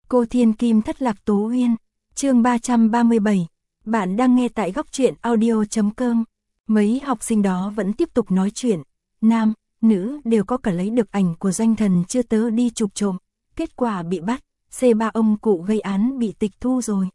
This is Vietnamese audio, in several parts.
Cô Thiên Kim thất lạc Tố Uyên, chương 337, bạn đang nghe tại góc truyện audio.com. Mấy học sinh đó vẫn tiếp tục nói chuyện, nam, nữ đều có cả lấy được ảnh của Doanh Thần chưa tớ đi chụp trộm, kết quả bị bắt, C3 ông cụ gây án bị tịch thu rồi.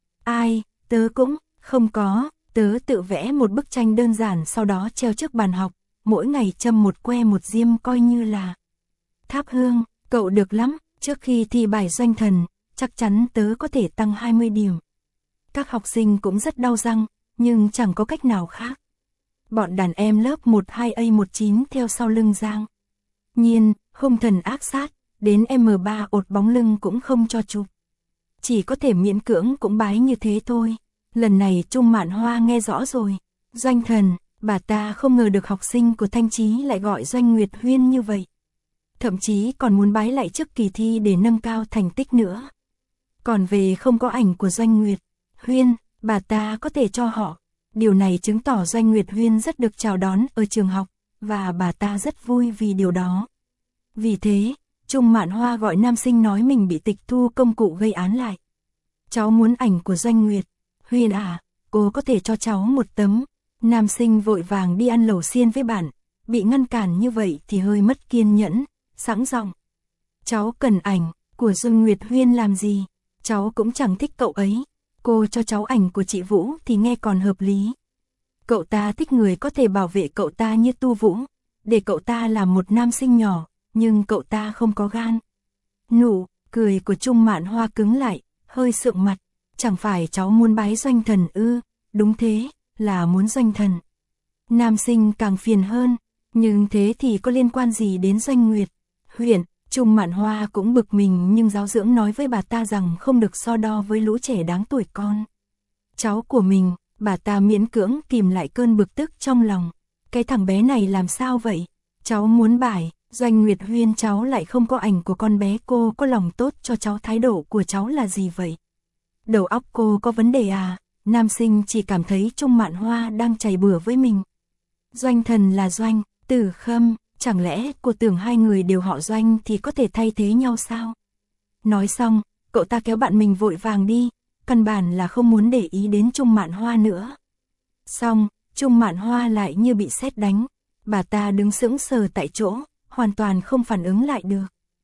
Ai, tớ cũng, không có, tớ tự vẽ một bức tranh đơn giản sau đó treo trước bàn học, mỗi ngày châm một que một diêm coi như là thắp hương, cậu được lắm, trước khi thi bài Doanh Thần, chắc chắn tớ có thể tăng 20 điểm. Các học sinh cũng rất đau răng, nhưng chẳng có cách nào khác. Bọn đàn em lớp 12A19 theo sau lưng Giang Nhiên, hung thần ác sát, đến M3 ột bóng lưng cũng không cho chụp. Chỉ có thể miễn cưỡng cũng bái như thế thôi. Lần này Trung Mạn Hoa nghe rõ rồi. Doanh Thần, bà ta không ngờ được học sinh của Thanh Chí lại gọi Doanh Nguyệt Huyên như vậy. Thậm chí còn muốn bái lại trước kỳ thi để nâng cao thành tích nữa. Còn về không có ảnh của Doanh Nguyệt Huyên, bà ta có thể cho họ. Điều này chứng tỏ Doanh Nguyệt Huyên rất được chào đón ở trường học, và bà ta rất vui vì điều đó. Vì thế, Trung Mạn Hoa gọi nam sinh nói mình bị tịch thu công cụ gây án lại. Cháu muốn ảnh của Doanh Nguyệt Huyên à, cô có thể cho cháu một tấm. Nam sinh vội vàng đi ăn lẩu xiên với bạn, bị ngăn cản như vậy thì hơi mất kiên nhẫn, sẵn giọng. Cháu cần ảnh của Doanh Nguyệt Huyên làm gì? Cháu cũng chẳng thích cậu ấy. Cô cho cháu ảnh của chị Vũ thì nghe còn hợp lý. Cậu ta thích người có thể bảo vệ cậu ta như Tu Vũ, để cậu ta là một nam sinh nhỏ, nhưng cậu ta không có gan. Nụ cười của Trung Mạn Hoa cứng lại, hơi sượng mặt. Chẳng phải cháu muốn bái Doanh Thần ư? Đúng thế, là muốn Doanh Thần. Nam sinh càng phiền hơn, nhưng thế thì có liên quan gì đến Doanh Nguyệt Huyên? Trung Mạn Hoa cũng bực mình, nhưng giáo dưỡng nói với bà ta rằng không được so đo với lũ trẻ đáng tuổi con cháu của mình. Bà ta miễn cưỡng kìm lại cơn bực tức trong lòng. Cái thằng bé này làm sao vậy? Cháu muốn bài Doanh Nguyệt Huyên, cháu lại không có ảnh của con bé, cô có lòng tốt cho cháu, thái độ của cháu là gì vậy? Đầu óc cô có vấn đề à? Nam sinh chỉ cảm thấy Trung Mạn Hoa đang chày bừa với mình. Doanh Thần là Doanh Tử Khâm, chẳng lẽ cô tưởng hai người đều họ Doanh thì có thể thay thế nhau sao? Nói xong, cậu ta kéo bạn mình vội vàng đi, căn bản là không muốn để ý đến Trung Mạn Hoa nữa. Xong, Trung Mạn Hoa lại như bị sét đánh, bà ta đứng sững sờ tại chỗ, hoàn toàn không phản ứng lại được.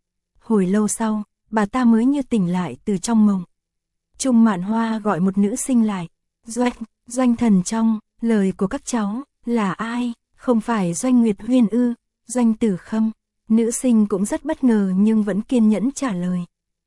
Hồi lâu sau, bà ta mới như tỉnh lại từ trong mộng. Trung Mạn Hoa gọi một nữ sinh lại. Doanh Thần trong lời của các cháu là ai? Không phải Doanh Nguyệt Huyên ư? Doanh Tử Khâm. Nữ sinh cũng rất bất ngờ nhưng vẫn kiên nhẫn trả lời.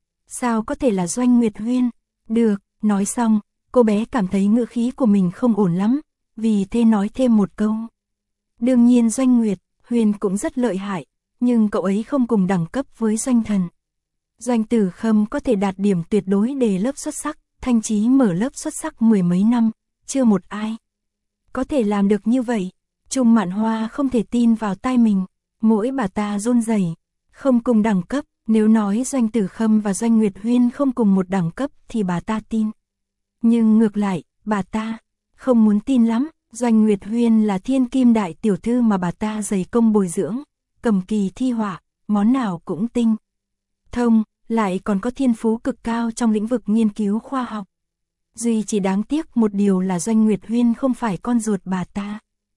Sao có thể là Doanh Nguyệt Huyên? Được, nói xong, cô bé cảm thấy ngữ khí của mình không ổn lắm, vì thế nói thêm một câu. Đương nhiên Doanh Nguyệt Huyên cũng rất lợi hại, nhưng cậu ấy không cùng đẳng cấp với Doanh Thần. Doanh Tử Khâm có thể đạt điểm tuyệt đối để lớp xuất sắc, Thanh Chí mở lớp xuất sắc mười mấy năm, chưa một ai có thể làm được như vậy. Trung Mạn Hoa không thể tin vào tai mình, mỗi bà ta run rẩy. Không cùng đẳng cấp, nếu nói Doanh Tử Khâm và Doanh Nguyệt Huyên không cùng một đẳng cấp thì bà ta tin. Nhưng ngược lại, bà ta không muốn tin lắm. Doanh Nguyệt Huyên là thiên kim đại tiểu thư mà bà ta dày công bồi dưỡng, cầm kỳ thi họa, món nào cũng tinh thông, lại còn có thiên phú cực cao trong lĩnh vực nghiên cứu khoa học. Duy chỉ đáng tiếc một điều là Doanh Nguyệt Huyên không phải con ruột bà ta.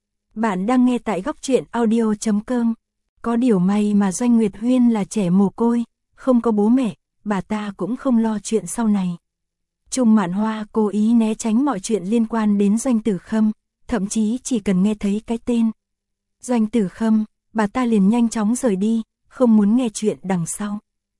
Bạn đang nghe tại góc truyện audio.com. Có điều may mà Doanh Nguyệt Huyên là trẻ mồ côi, không có bố mẹ, bà ta cũng không lo chuyện sau này. Trung Mạn Hoa cố ý né tránh mọi chuyện liên quan đến Doanh Tử Khâm, thậm chí chỉ cần nghe thấy cái tên Doanh Tử Khâm, bà ta liền nhanh chóng rời đi, không muốn nghe chuyện đằng sau.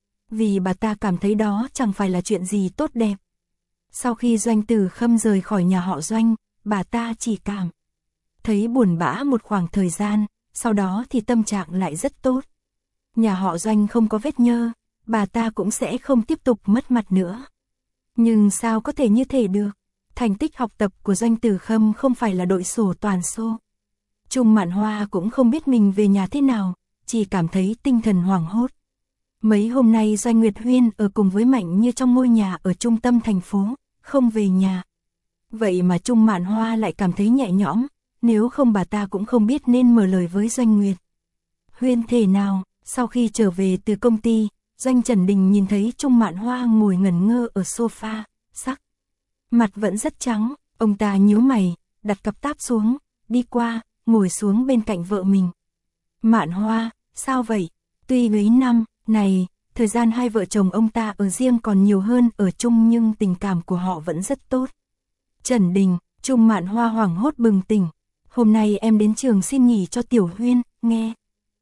Vì bà ta cảm thấy đó chẳng phải là chuyện gì tốt đẹp. Sau khi Doanh Tử Khâm rời khỏi nhà họ Doanh, bà ta chỉ cảm thấy buồn bã một khoảng thời gian, sau đó thì tâm trạng lại rất tốt. Nhà họ Doanh không có vết nhơ, bà ta cũng sẽ không tiếp tục mất mặt nữa. Nhưng sao có thể như thế được? Thành tích học tập của Doanh Tử Khâm không phải là đội sổ toàn xô. Trung Mạn Hoa cũng không biết mình về nhà thế nào, chỉ cảm thấy tinh thần hoảng hốt. Mấy hôm nay Doanh Nguyệt Huyên ở cùng với Mạnh Như trong ngôi nhà ở trung tâm thành phố, không về nhà. Vậy mà Trung Mạn Hoa lại cảm thấy nhẹ nhõm, nếu không bà ta cũng không biết nên mở lời với Doanh Nguyệt Huyên thế nào. Sau khi trở về từ công ty, Doanh Trần Đình nhìn thấy Trung Mạn Hoa ngồi ngẩn ngơ ở sofa, sắc mặt vẫn rất trắng, ông ta nhíu mày, đặt cặp táp xuống, đi qua, ngồi xuống bên cạnh vợ mình. Mạn Hoa, sao vậy? Tuy mấy năm này, thời gian hai vợ chồng ông ta ở riêng còn nhiều hơn ở chung nhưng tình cảm của họ vẫn rất tốt. Trần Đình, Trung Mạn Hoa hoảng hốt bừng tỉnh. Hôm nay em đến trường xin nghỉ cho Tiểu Huyên, nghe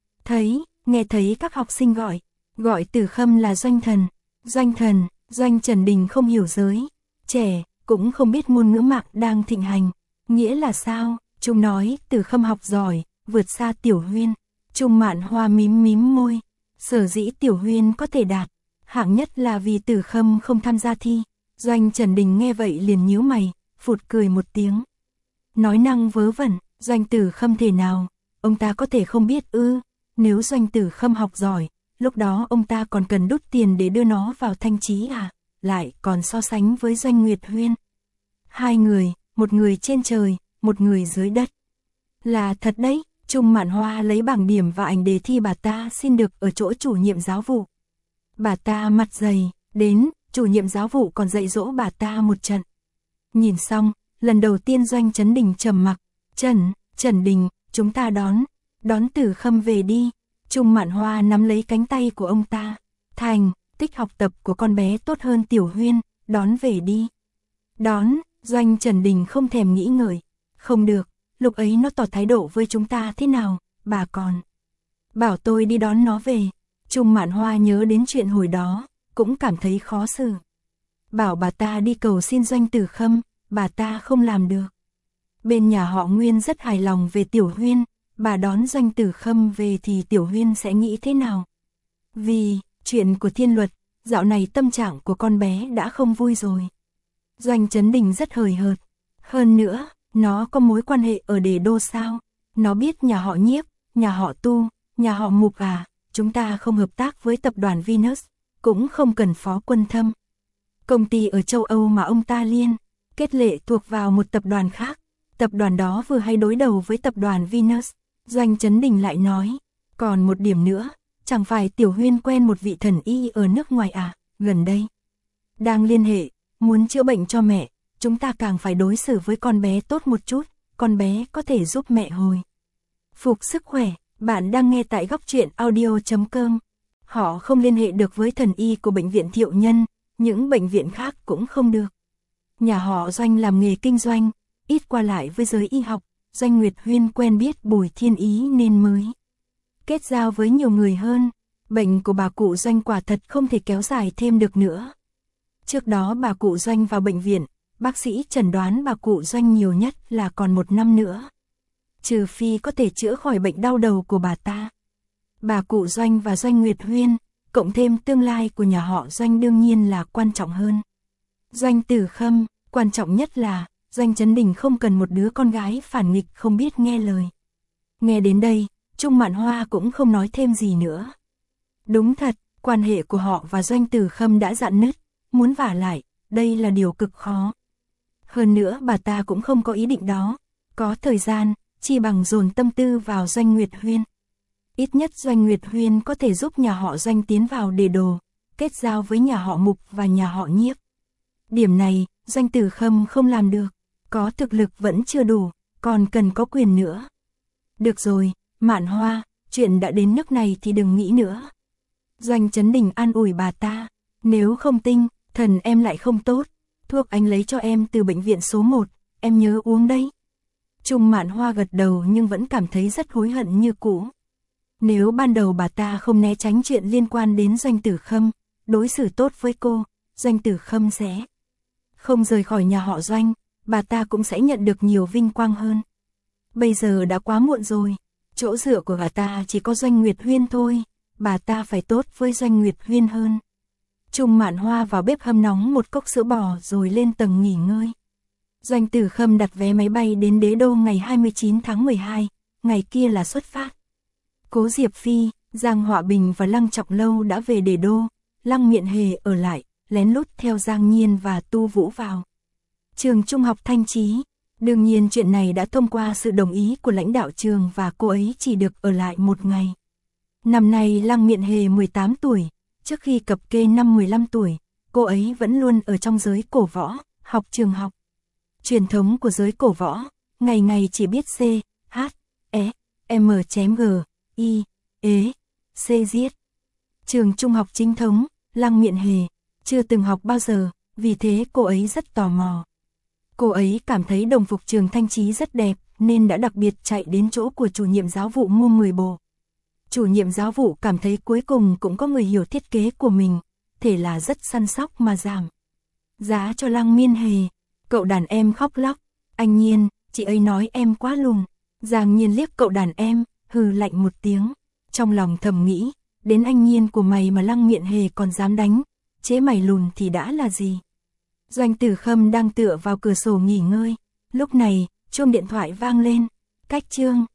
thấy các học sinh gọi Tử Khâm là Doanh Thần. Doanh Trần Đình không hiểu giới trẻ, cũng không biết ngôn ngữ mạng đang thịnh hành. Nghĩa là sao? Chúng nói Tử Khâm học giỏi, vượt xa Tiểu Huyên. Trung Mạn Hoa mím môi. Sở dĩ Tiểu Huyên có thể đạt hạng nhất là vì Tử Khâm không tham gia thi. Doanh Trần Đình nghe vậy liền nhíu mày, phụt cười một tiếng. Nói năng vớ vẩn, Doanh Tử Khâm thế nào? Ông ta có thể không biết ư? Nếu Doanh Tử Khâm học giỏi, lúc đó ông ta còn cần đút tiền để đưa nó vào Thanh Chí à? Lại còn so sánh với Doanh Nguyệt Huyên. Hai người, một người trên trời, một người dưới đất. Là thật đấy, Trung Mạn Hoa lấy bảng điểm và ảnh đề thi bà ta xin được ở chỗ chủ nhiệm giáo vụ. Bà ta mặt dày, đến, chủ nhiệm giáo vụ còn dạy dỗ bà ta một trận. Nhìn xong, lần đầu tiên Doanh Trấn Đình trầm mặc. Trần Đình, chúng ta đón Tử Khâm về đi. Trung Mạn Hoa nắm lấy cánh tay của ông ta. Thành tích học tập của con bé tốt hơn Tiểu Huyên, đón về đi. Đón, Doanh Trần Đình không thèm nghĩ ngợi. Không được, lúc ấy nó tỏ thái độ với chúng ta thế nào, bà còn bảo tôi đi đón nó về. Trung Mạn Hoa nhớ đến chuyện hồi đó, cũng cảm thấy khó xử. Bảo bà ta đi cầu xin Doanh Tử Khâm, bà ta không làm được. Bên nhà họ Nguyên rất hài lòng về Tiểu Huyên, bà đón Doanh Tử Khâm về thì Tiểu Huyên sẽ nghĩ thế nào? Vì chuyện của Thiên Luật, dạo này tâm trạng của con bé đã không vui rồi. Doanh Trấn Đình rất hời hợt. Hơn nữa, nó có mối quan hệ ở Đề Đô sao? Nó biết nhà họ Nhiếp, nhà họ Tu, nhà họ Mục à? Chúng ta không hợp tác với tập đoàn Venus, cũng không cần Phó Quân Thâm. Công ty ở châu Âu mà ông ta liên kết lệ thuộc vào một tập đoàn khác. Tập đoàn đó vừa hay đối đầu với tập đoàn Venus. Doanh Trấn Đình lại nói, còn một điểm nữa, chẳng phải Tiểu Huyên quen một vị thần y ở nước ngoài à? Gần đây đang liên hệ, muốn chữa bệnh cho mẹ. Chúng ta càng phải đối xử với con bé tốt một chút, con bé có thể giúp mẹ hồi phục sức khỏe. Bạn đang nghe tại Góc Truyện Audio.com. Họ không liên hệ được với thần y của bệnh viện Thiệu Nhân, những bệnh viện khác cũng không được. Nhà họ Doanh làm nghề kinh doanh, ít qua lại với giới y học. Doanh Nguyệt Huyên quen biết Bùi Thiên Ý nên mới kết giao với nhiều người hơn. Bệnh của bà cụ Doanh quả thật không thể kéo dài thêm được nữa. Trước đó bà cụ Doanh vào bệnh viện, bác sĩ chẩn đoán bà cụ Doanh nhiều nhất là còn 1 năm nữa. Trừ phi có thể chữa khỏi bệnh đau đầu của bà ta. Bà cụ Doanh và Doanh Nguyệt Huyên, cộng thêm tương lai của nhà họ Doanh đương nhiên là quan trọng hơn. Doanh Tử Khâm, quan trọng nhất là Doanh Trấn Đình không cần một đứa con gái phản nghịch không biết nghe lời. Nghe đến đây, Trung Mạn Hoa cũng không nói thêm gì nữa. Đúng thật, quan hệ của họ và Doanh Tử Khâm đã rạn nứt, muốn vả lại, đây là điều cực khó. Hơn nữa bà ta cũng không có ý định đó, có thời gian, chi bằng dồn tâm tư vào Doanh Nguyệt Huyên. Ít nhất Doanh Nguyệt Huyên có thể giúp nhà họ Doanh tiến vào Đề Đồ, kết giao với nhà họ Mục và nhà họ Nhiếp. Điểm này, Doanh Tử Khâm không làm được, có thực lực vẫn chưa đủ, còn cần có quyền nữa. Được rồi, Mạn Hoa, chuyện đã đến nước này thì đừng nghĩ nữa. Doanh Trấn Đình an ủi bà ta, nếu không tinh thần em lại không tốt, thuốc anh lấy cho em từ bệnh viện số 1, em nhớ uống đấy. Trung Mạn Hoa gật đầu nhưng vẫn cảm thấy rất hối hận như cũ. Nếu ban đầu bà ta không né tránh chuyện liên quan đến Doanh Tử Khâm, đối xử tốt với cô, Doanh Tử Khâm sẽ không rời khỏi nhà họ Doanh, bà ta cũng sẽ nhận được nhiều vinh quang hơn. Bây giờ đã quá muộn rồi, chỗ dựa của bà ta chỉ có Doanh Nguyệt Huyên thôi, bà ta phải tốt với Doanh Nguyệt Huyên hơn. Trung Mạn Hoa vào bếp hâm nóng một cốc sữa bò rồi lên tầng nghỉ ngơi. Doanh Tử Khâm đặt vé máy bay đến Đế Đô ngày 29 tháng 12, ngày kia là xuất phát. Cố Diệp Phi, Giang Họa Bình và Lăng Trọng Lâu đã về Đề Đô, Lăng Miện Hề ở lại, lén lút theo Giang Nhiên và Tu Vũ vào trường trung học Thanh Chí. Đương nhiên chuyện này đã thông qua sự đồng ý của lãnh đạo trường và cô ấy chỉ được ở lại 1 ngày. Năm nay Lăng Miện Hề 18 tuổi, Trước khi cập kê năm 15 tuổi, cô ấy vẫn luôn ở trong giới cổ võ, học trường học. Truyền thống của giới cổ võ, ngày ngày chỉ biết C, H, E, M.G, I, ế, C giết. Trường trung học chính thống, Lăng Miện Hề, chưa từng học bao giờ, vì thế cô ấy rất tò mò. Cô ấy cảm thấy đồng phục trường Thanh Chí rất đẹp, nên đã đặc biệt chạy đến chỗ của chủ nhiệm giáo vụ mua 10 bộ. Chủ nhiệm giáo vụ cảm thấy cuối cùng cũng có người hiểu thiết kế của mình, thế là rất săn sóc mà giảm giá cho Lăng Miên Hề. Cậu đàn em khóc lóc, anh Nhiên, chị ấy nói em quá lùn. Giang Nhiên liếc cậu đàn em, hừ lạnh một tiếng, trong lòng thầm nghĩ, đến anh Nhiên của mày mà Lăng Miện Hề còn dám đánh, chế mày lùn thì đã là gì. Doanh Tử Khâm đang tựa vào cửa sổ nghỉ ngơi, lúc này, chuông điện thoại vang lên, cách chương.